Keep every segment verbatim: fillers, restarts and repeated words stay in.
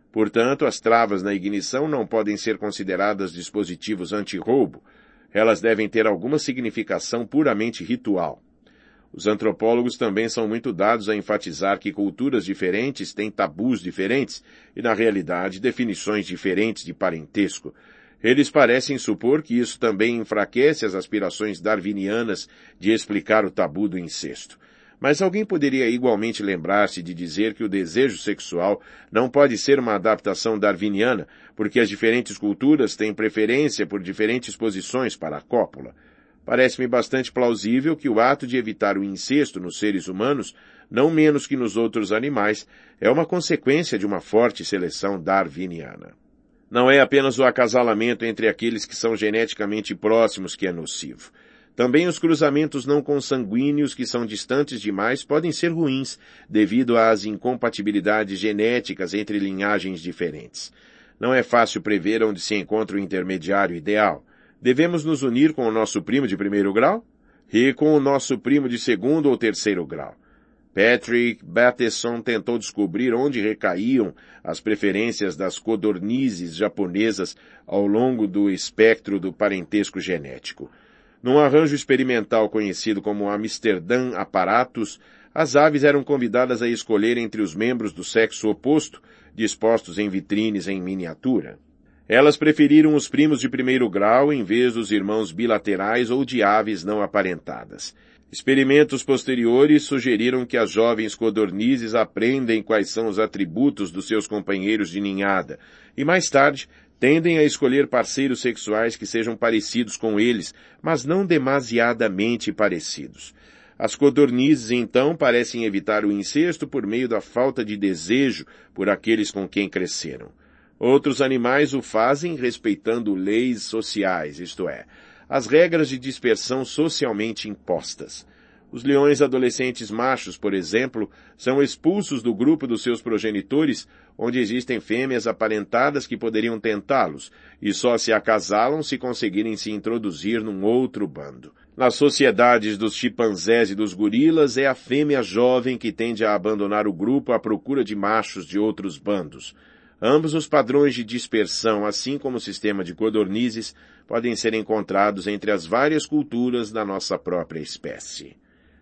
Portanto, as travas na ignição não podem ser consideradas dispositivos anti-roubo. Elas devem ter alguma significação puramente ritual. Os antropólogos também são muito dados a enfatizar que culturas diferentes têm tabus diferentes e, na realidade, definições diferentes de parentesco. Eles parecem supor que isso também enfraquece as aspirações darwinianas de explicar o tabu do incesto. Mas alguém poderia igualmente lembrar-se de dizer que o desejo sexual não pode ser uma adaptação darwiniana, porque as diferentes culturas têm preferência por diferentes posições para a cópula. Parece-me bastante plausível que o ato de evitar o incesto nos seres humanos, não menos que nos outros animais, é uma consequência de uma forte seleção darwiniana. Não é apenas o acasalamento entre aqueles que são geneticamente próximos que é nocivo. Também os cruzamentos não consanguíneos que são distantes demais podem ser ruins, devido às incompatibilidades genéticas entre linhagens diferentes. Não é fácil prever onde se encontra o intermediário ideal. Devemos nos unir com o nosso primo de primeiro grau? E com o nosso primo de segundo ou terceiro grau? Patrick Bateson tentou descobrir onde recaíam as preferências das codornizes japonesas ao longo do espectro do parentesco genético. Num arranjo experimental conhecido como Amsterdam Apparatus, as aves eram convidadas a escolher entre os membros do sexo oposto, dispostos em vitrines em miniatura. Elas preferiram os primos de primeiro grau em vez dos irmãos bilaterais ou de aves não aparentadas. Experimentos posteriores sugeriram que as jovens codornizes aprendem quais são os atributos dos seus companheiros de ninhada, e mais tarde tendem a escolher parceiros sexuais que sejam parecidos com eles, mas não demasiadamente parecidos. As codornizes, então, parecem evitar o incesto por meio da falta de desejo por aqueles com quem cresceram. Outros animais o fazem respeitando leis sociais, isto é, as regras de dispersão socialmente impostas. Os leões adolescentes machos, por exemplo, são expulsos do grupo dos seus progenitores, onde existem fêmeas aparentadas que poderiam tentá-los, e só se acasalam se conseguirem se introduzir num outro bando. Nas sociedades dos chimpanzés e dos gorilas, é a fêmea jovem que tende a abandonar o grupo à procura de machos de outros bandos. Ambos os padrões de dispersão, assim como o sistema de codornizes, podem ser encontrados entre as várias culturas da nossa própria espécie.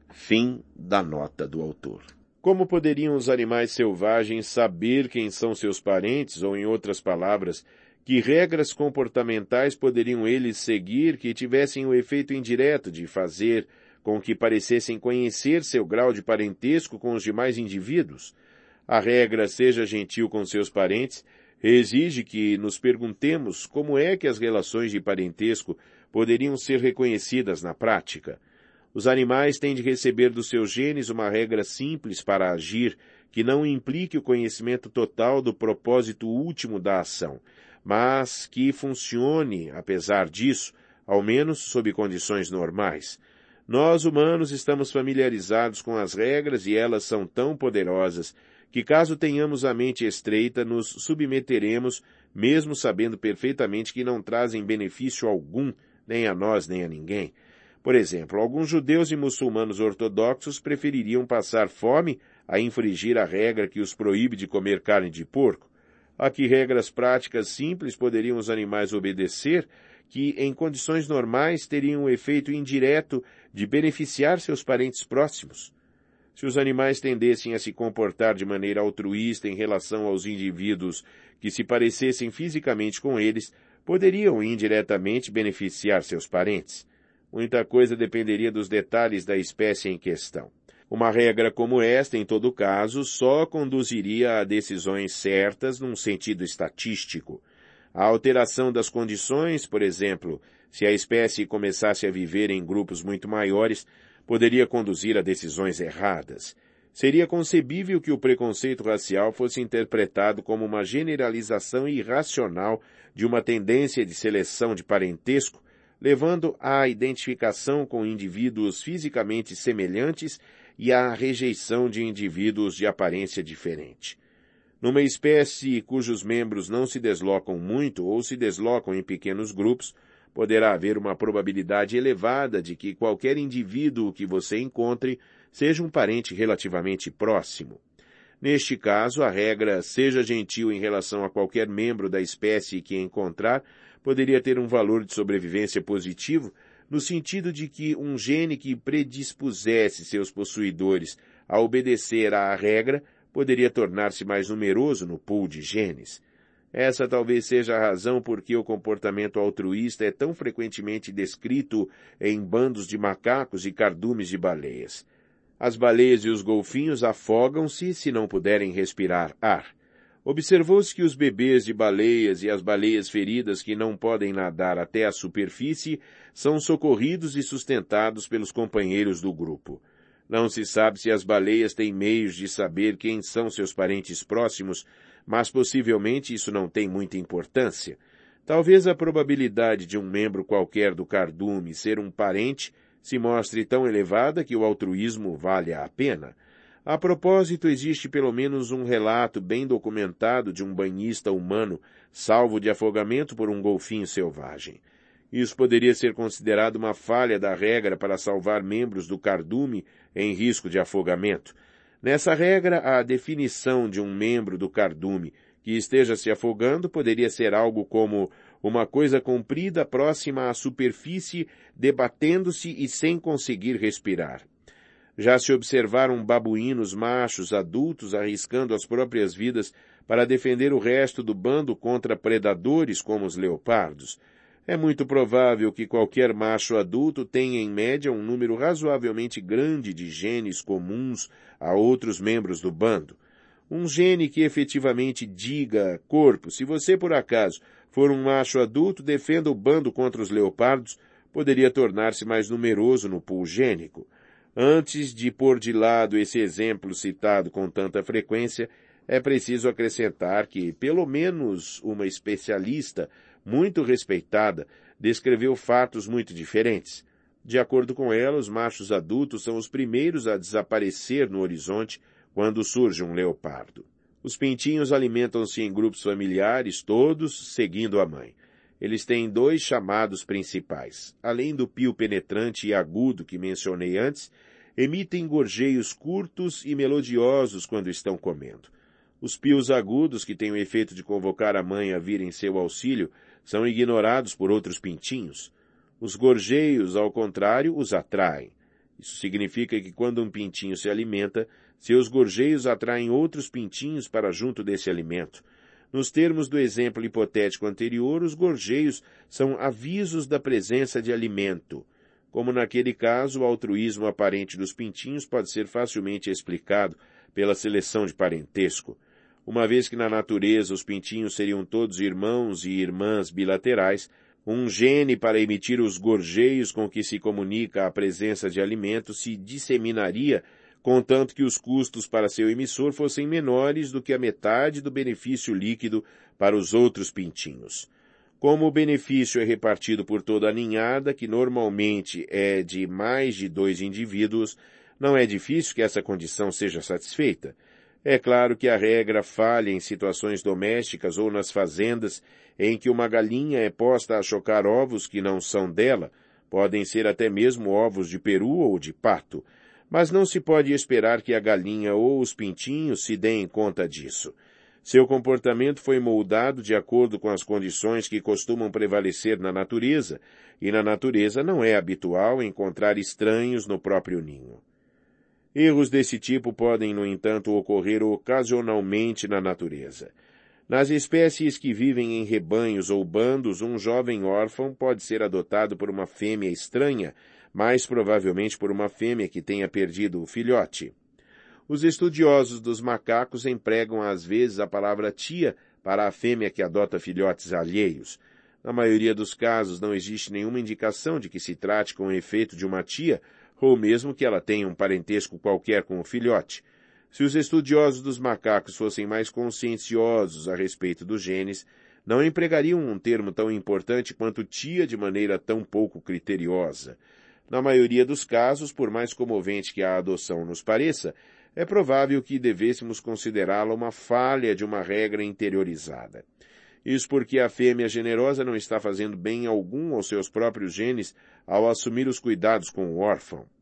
Fim da nota do autor. Como poderiam os animais selvagens saber quem são seus parentes, ou, em outras palavras, que regras comportamentais poderiam eles seguir que tivessem o efeito indireto de fazer com que parecessem conhecer seu grau de parentesco com os demais indivíduos? A regra seja gentil com seus parentes exige que nos perguntemos como é que as relações de parentesco poderiam ser reconhecidas na prática. Os animais têm de receber dos seus genes uma regra simples para agir, que não implique o conhecimento total do propósito último da ação, mas que funcione, apesar disso, ao menos sob condições normais. Nós, humanos, estamos familiarizados com as regras e elas são tão poderosas que, caso tenhamos a mente estreita, nos submeteremos, mesmo sabendo perfeitamente que não trazem benefício algum, nem a nós nem a ninguém. Por exemplo, alguns judeus e muçulmanos ortodoxos prefeririam passar fome a infringir a regra que os proíbe de comer carne de porco. A que regras práticas simples poderiam os animais obedecer, que, em condições normais, teriam o efeito indireto de beneficiar seus parentes próximos? Se os animais tendessem a se comportar de maneira altruísta em relação aos indivíduos que se parecessem fisicamente com eles, poderiam indiretamente beneficiar seus parentes. Muita coisa dependeria dos detalhes da espécie em questão. Uma regra como esta, em todo caso, só conduziria a decisões certas num sentido estatístico. A alteração das condições, por exemplo, se a espécie começasse a viver em grupos muito maiores, poderia conduzir a decisões erradas. Seria concebível que o preconceito racial fosse interpretado como uma generalização irracional de uma tendência de seleção de parentesco, levando à identificação com indivíduos fisicamente semelhantes e à rejeição de indivíduos de aparência diferente. Numa espécie cujos membros não se deslocam muito ou se deslocam em pequenos grupos, poderá haver uma probabilidade elevada de que qualquer indivíduo que você encontre seja um parente relativamente próximo. Neste caso, a regra seja gentil em relação a qualquer membro da espécie que encontrar poderia ter um valor de sobrevivência positivo, no sentido de que um gene que predispusesse seus possuidores a obedecer à regra poderia tornar-se mais numeroso no pool de genes. Essa talvez seja a razão por que o comportamento altruísta é tão frequentemente descrito em bandos de macacos e cardumes de baleias. As baleias e os golfinhos afogam-se se não puderem respirar ar. Observou-se que os bebês de baleias e as baleias feridas que não podem nadar até a superfície são socorridos e sustentados pelos companheiros do grupo. Não se sabe se as baleias têm meios de saber quem são seus parentes próximos, mas possivelmente isso não tem muita importância. Talvez a probabilidade de um membro qualquer do cardume ser um parente se mostre tão elevada que o altruísmo valha a pena. A propósito, existe pelo menos um relato bem documentado de um banhista humano salvo de afogamento por um golfinho selvagem. Isso poderia ser considerado uma falha da regra para salvar membros do cardume em risco de afogamento. Nessa regra, a definição de um membro do cardume que esteja se afogando poderia ser algo como uma coisa comprida próxima à superfície, debatendo-se e sem conseguir respirar. Já se observaram babuínos machos adultos arriscando as próprias vidas para defender o resto do bando contra predadores como os leopardos. É muito provável que qualquer macho adulto tenha em média um número razoavelmente grande de genes comuns a outros membros do bando. Um gene que efetivamente diga, corpo, se você por acaso for um macho adulto, defenda o bando contra os leopardos, poderia tornar-se mais numeroso no pool gênico. Antes de pôr de lado esse exemplo citado com tanta frequência, é preciso acrescentar que, pelo menos uma especialista muito respeitada descreveu fatos muito diferentes. De acordo com ela, os machos adultos são os primeiros a desaparecer no horizonte quando surge um leopardo. Os pintinhos alimentam-se em grupos familiares, todos seguindo a mãe. Eles têm dois chamados principais. Além do pio penetrante e agudo que mencionei antes, emitem gorjeios curtos e melodiosos quando estão comendo. Os pios agudos, que têm o efeito de convocar a mãe a vir em seu auxílio, são ignorados por outros pintinhos. Os gorjeios, ao contrário, os atraem. Isso significa que quando um pintinho se alimenta, seus gorjeios atraem outros pintinhos para junto desse alimento. Nos termos do exemplo hipotético anterior, os gorjeios são avisos da presença de alimento. Como naquele caso, o altruísmo aparente dos pintinhos pode ser facilmente explicado pela seleção de parentesco. Uma vez que na natureza os pintinhos seriam todos irmãos e irmãs bilaterais, um gene para emitir os gorjeios com que se comunica a presença de alimento se disseminaria, contanto que os custos para seu emissor fossem menores do que a metade do benefício líquido para os outros pintinhos. Como o benefício é repartido por toda a ninhada, que normalmente é de mais de dois indivíduos, não é difícil que essa condição seja satisfeita. É claro que a regra falha em situações domésticas ou nas fazendas em que uma galinha é posta a chocar ovos que não são dela, podem ser até mesmo ovos de peru ou de pato, mas não se pode esperar que a galinha ou os pintinhos se deem conta disso. Seu comportamento foi moldado de acordo com as condições que costumam prevalecer na natureza, e na natureza não é habitual encontrar estranhos no próprio ninho. Erros desse tipo podem, no entanto, ocorrer ocasionalmente na natureza. Nas espécies que vivem em rebanhos ou bandos, um jovem órfão pode ser adotado por uma fêmea estranha, mais provavelmente por uma fêmea que tenha perdido o filhote. Os estudiosos dos macacos empregam às vezes a palavra tia para a fêmea que adota filhotes alheios. Na maioria dos casos não existe nenhuma indicação de que se trate com efeito de uma tia, ou mesmo que ela tenha um parentesco qualquer com o filhote. Se os estudiosos dos macacos fossem mais conscienciosos a respeito dos genes, não empregariam um termo tão importante quanto tia de maneira tão pouco criteriosa. Na maioria dos casos, por mais comovente que a adoção nos pareça, é provável que devêssemos considerá-la uma falha de uma regra interiorizada. Isso porque a fêmea generosa não está fazendo bem algum aos seus próprios genes ao assumir os cuidados com o órfão.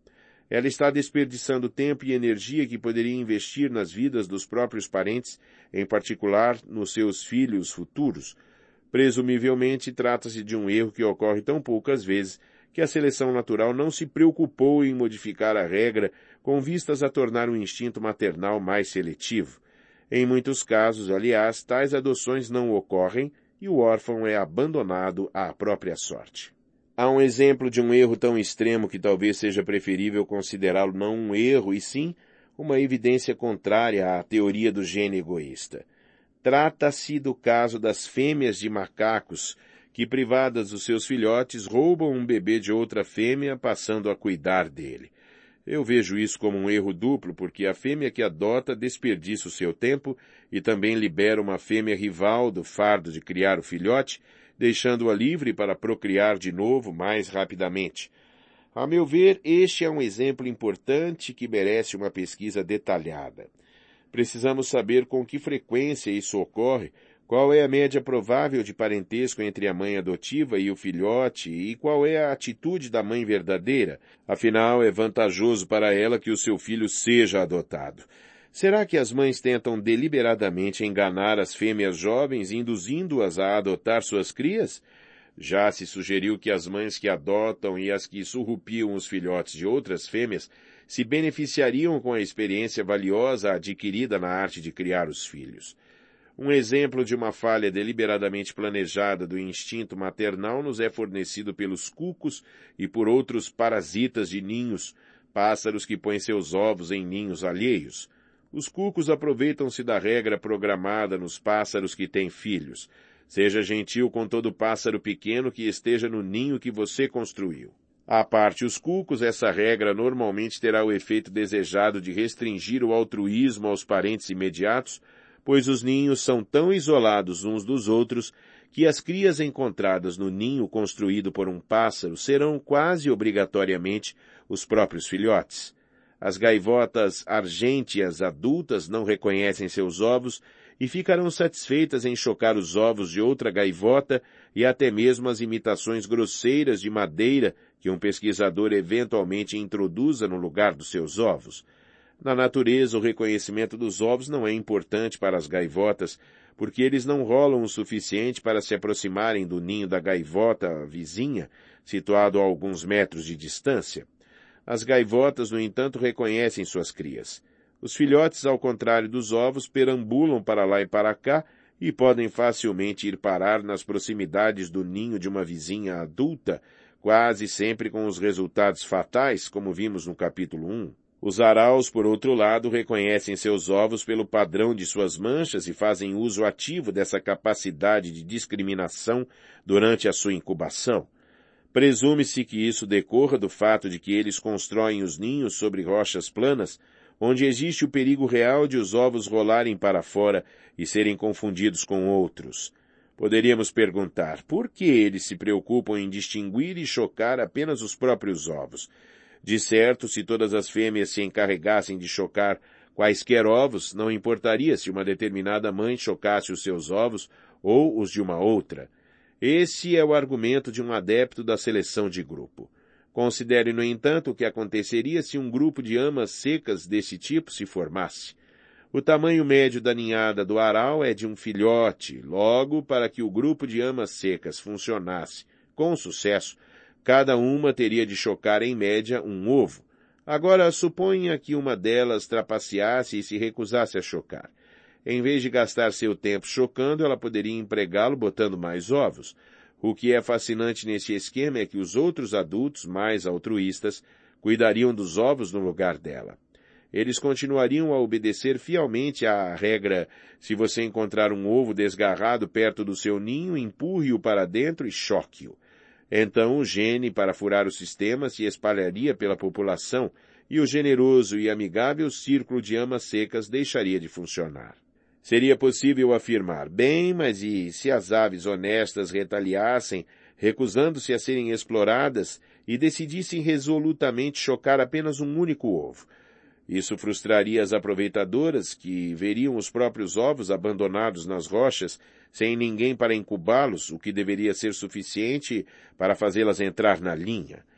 Ela está desperdiçando tempo e energia que poderia investir nas vidas dos próprios parentes, em particular nos seus filhos futuros. Presumivelmente, trata-se de um erro que ocorre tão poucas vezes que a seleção natural não se preocupou em modificar a regra com vistas a tornar o instinto maternal mais seletivo. Em muitos casos, aliás, tais adoções não ocorrem e o órfão é abandonado à própria sorte. Há um exemplo de um erro tão extremo que talvez seja preferível considerá-lo não um erro, e sim uma evidência contrária à teoria do gene egoísta. Trata-se do caso das fêmeas de macacos que, privadas dos seus filhotes, roubam um bebê de outra fêmea, passando a cuidar dele. Eu vejo isso como um erro duplo, porque a fêmea que adota desperdiça o seu tempo e também libera uma fêmea rival do fardo de criar o filhote, deixando-a livre para procriar de novo mais rapidamente. A meu ver, este é um exemplo importante que merece uma pesquisa detalhada. Precisamos saber com que frequência isso ocorre, qual é a média provável de parentesco entre a mãe adotiva e o filhote e qual é a atitude da mãe verdadeira. Afinal, é vantajoso para ela que o seu filho seja adotado. Será que as mães tentam deliberadamente enganar as fêmeas jovens, induzindo-as a adotar suas crias? Já se sugeriu que as mães que adotam e as que surrupiam os filhotes de outras fêmeas se beneficiariam com a experiência valiosa adquirida na arte de criar os filhos. Um exemplo de uma falha deliberadamente planejada do instinto maternal nos é fornecido pelos cucos e por outros parasitas de ninhos, pássaros que põem seus ovos em ninhos alheios. Os cucos aproveitam-se da regra programada nos pássaros que têm filhos. Seja gentil com todo pássaro pequeno que esteja no ninho que você construiu. À parte os cucos, essa regra normalmente terá o efeito desejado de restringir o altruísmo aos parentes imediatos, pois os ninhos são tão isolados uns dos outros que as crias encontradas no ninho construído por um pássaro serão quase obrigatoriamente os próprios filhotes. As gaivotas argênteas adultas não reconhecem seus ovos e ficarão satisfeitas em chocar os ovos de outra gaivota e até mesmo as imitações grosseiras de madeira que um pesquisador eventualmente introduza no lugar dos seus ovos. Na natureza, o reconhecimento dos ovos não é importante para as gaivotas, porque eles não rolam o suficiente para se aproximarem do ninho da gaivota vizinha, situado a alguns metros de distância. As gaivotas, no entanto, reconhecem suas crias. Os filhotes, ao contrário dos ovos, perambulam para lá e para cá e podem facilmente ir parar nas proximidades do ninho de uma vizinha adulta, quase sempre com os resultados fatais, como vimos no capítulo um. Os araus, por outro lado, reconhecem seus ovos pelo padrão de suas manchas e fazem uso ativo dessa capacidade de discriminação durante a sua incubação. Presume-se que isso decorra do fato de que eles constroem os ninhos sobre rochas planas, onde existe o perigo real de os ovos rolarem para fora e serem confundidos com outros. Poderíamos perguntar, por que eles se preocupam em distinguir e chocar apenas os próprios ovos? De certo, se todas as fêmeas se encarregassem de chocar quaisquer ovos, não importaria se uma determinada mãe chocasse os seus ovos ou os de uma outra. Esse é o argumento de um adepto da seleção de grupo. Considere, no entanto, o que aconteceria se um grupo de amas secas desse tipo se formasse. O tamanho médio da ninhada do aral é de um filhote, logo, para que o grupo de amas secas funcionasse com sucesso, cada uma teria de chocar em média um ovo. Agora, suponha que uma delas trapaceasse e se recusasse a chocar. Em vez de gastar seu tempo chocando, ela poderia empregá-lo botando mais ovos. O que é fascinante nesse esquema é que os outros adultos, mais altruístas, cuidariam dos ovos no lugar dela. Eles continuariam a obedecer fielmente à regra: se você encontrar um ovo desgarrado perto do seu ninho, empurre-o para dentro e choque-o. Então o gene para furar o sistema se espalharia pela população e o generoso e amigável círculo de amas secas deixaria de funcionar. Seria possível afirmar, bem, mas e se as aves honestas retaliassem, recusando-se a serem exploradas e decidissem resolutamente chocar apenas um único ovo? Isso frustraria as aproveitadoras, que veriam os próprios ovos abandonados nas rochas, sem ninguém para incubá-los, o que deveria ser suficiente para fazê-las entrar na linha.